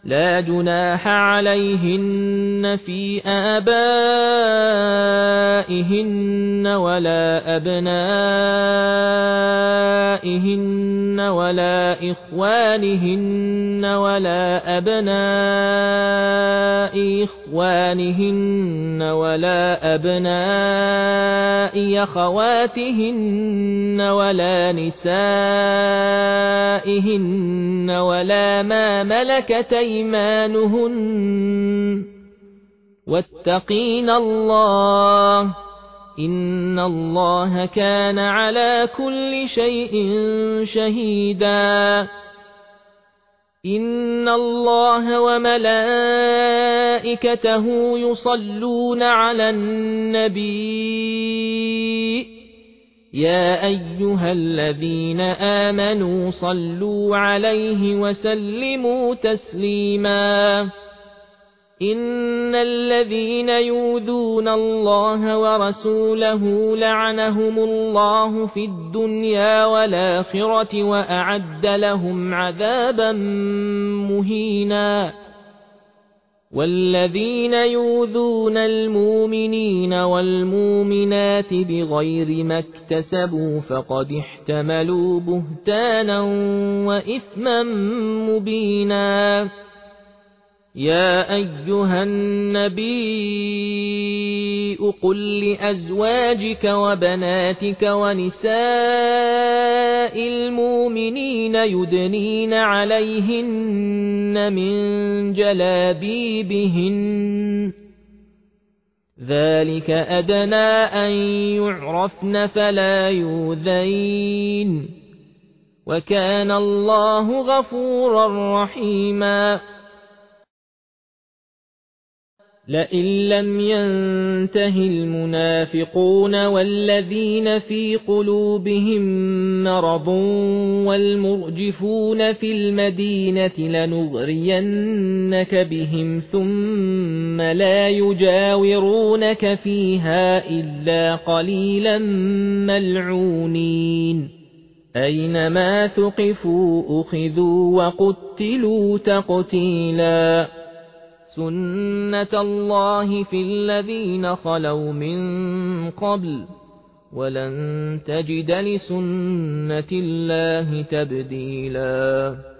لا جناح عليهن في آبائهن ولا أبنائهن ولا إخوانهن ولا أبناء إخوانهن ولا أبناء أخواتهن ولا نسائهن ولا ما ملكت أيمانهن واتقين الله إن الله كان على كل شيء شهيدا إن الله وملائكته يصلون على النبي يا أيها الذين آمنوا صلوا عليه وسلموا تسليما إن الذين يؤذون الله ورسوله لعنهم الله في الدنيا والآخرة وأعد لهم عذابا مهينا والذين يؤذون المؤمنين والمؤمنات بغير ما اكتسبوا فقد احتملوا بهتانا وإثما مبينا يا أيها النبي قل لأزواجك وبناتك ونساء المؤمنين يدنين عليهن من جلابيبهن ذلك أدنى أن يعرفن فلا يؤذين وكان الله غفورا رحيما لئن لم ينته المنافقون والذين في قلوبهم مرض والمرجفون في المدينة لنغرينك بهم ثم لا يجاورونك فيها إلا قليلا ملعونين أينما ثقفوا أخذوا وقتلوا تقتيلا سنة الله في الذين خلوا من قبل ولن تجد لسنة الله تبديلا